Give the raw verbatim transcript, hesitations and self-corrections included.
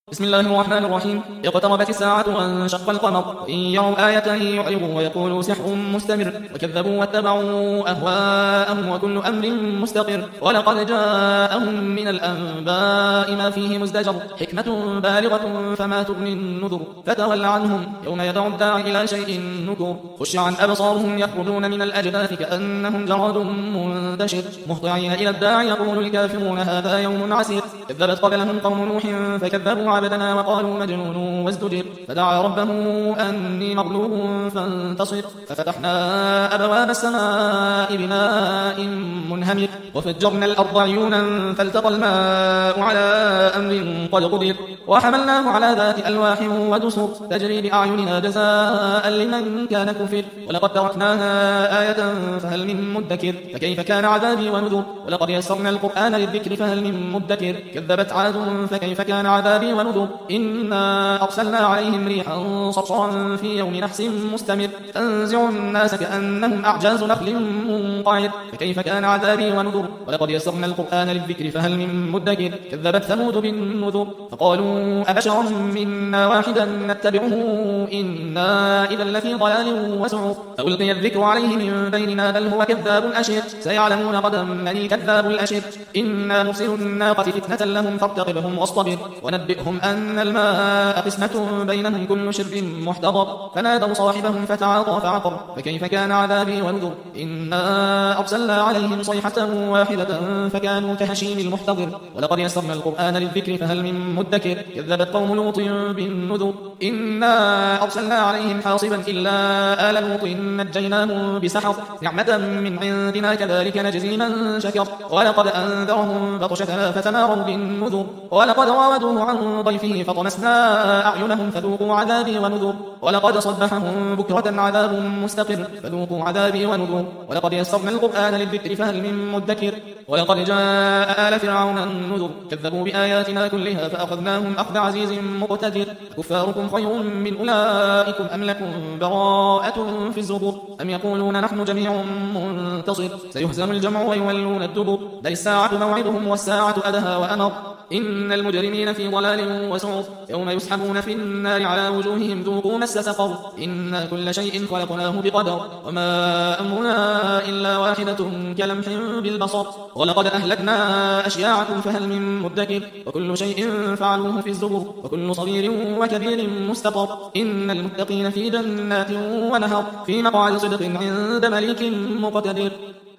بسم الله الرحمن الرحيم. اقتربت الساعة وانشق القمر، وإن يروا آية يعرضوا ويقولوا سحر مستمر، وكذبوا واتبعوا أهواءهم وكل أمر مستقر. ولقد جاءهم من الأنباء ما فيه مزدجر، حكمة بالغة فما تغني النذر. فتول عنهم يوم يدعو الداعي إلى شيء نكر، خش عن أبصارهم يخرجون من الأجداث كأنهم جراد منتشر، مهطعين إلى الداعي يقول الكافرون هذا يوم عسير. كذبت قبلهم قوم نوح فكذبوا عبدنا وقالوا مجنون وازدجر، فدعا ربه أني مغلوب فانتصر، ففتحنا أبواب السماء بماء منهمر، وفجرنا الأرض عيونا فالتقى الماء على أمر قد قدر، وحملناه على ذات ألواح ودسر تجري بأعيننا جزاء لمن كان كفر. ولقد تركناها آية فهل من مدكر، فكيف كان عذابي ونذر. ولقد يسرنا القرآن للذكر فهل من مدكر، كذبت عاد فكيف كان عذابي ونذر. إنا أرسلنا عليهم ريحا صرصرا في يوم نحس مستمر، تنزع الناس كأنهم أعجاز نخل منقعر، فكيف كان عذابي ونذر. ولقد يسرنا القرآن للذكر فهل من مدكر، كذبت ثمود بالنذر، فقالوا أبشرا منا واحدا نتبعه إنا إذا لفي ضلال وسعر. فألقي الذكر عليه من بيننا بل هو كذاب أشر، سيعلمون غدا من كذاب الأشر. إنا نرسل الناقة فتنة لهم فارتقبهم واصطبر، ونبئهم أن الماء قسمة بينهم كل شرب محتضر. فنادوا صاحبهم فتعاطى فعقر، فكيف كان عذابي ونذر. إنا أرسلنا عليهم صيحة واحدة فكانوا كهشيم المحتضر. ولقد يسرنا القرآن للذكر فهل من مدكر، كذبت قوم لوط بالنذر. إنا أرسلنا عليهم حاصبا إلا آل لوط نجيناهم بسحر، نعمة من عندنا كذلك نجزي من شكر. ولقد أنذرهم بطشتنا فتماروا بالنذر، ولقد راودوه عن ضيفه فطمسنا أعينهم فذوقوا عذابي ونذر. ولقد صبحهم بكرة عذاب مستقر، فذوقوا عذابي ونذر. ولقد يسرنا القرآن للذكر فهل من مدكر. ولقد جاء آل فرعون النذر، كذبوا بآياتنا كلها فأخذناهم أخذ عزيز مقتدر. كفاركم خير من أولئكم أم لكم براءة في الزبر، أم يقولون نحن جميع منتصر، سيهزم الجمع ويولون الدبر. بل الساعة موعدهم والساعة أدهى وأمر، إن المجرمين في ضلال وسعر. يوم يسحبون في النار على وجوههم ذوقوا مس سقر، إنا كل شيء خلقناه بقدر، وما أمرنا إلا واحدة كلمح بالبصر. ولقد أهلكنا أشياعكم فهل من مدكر، وكل شيء فعلوه في الزبر، وكل صغير وكبير مستقر. إن المتقين في جنات ونهر، في مقعد صدق عند مليك مقتدر.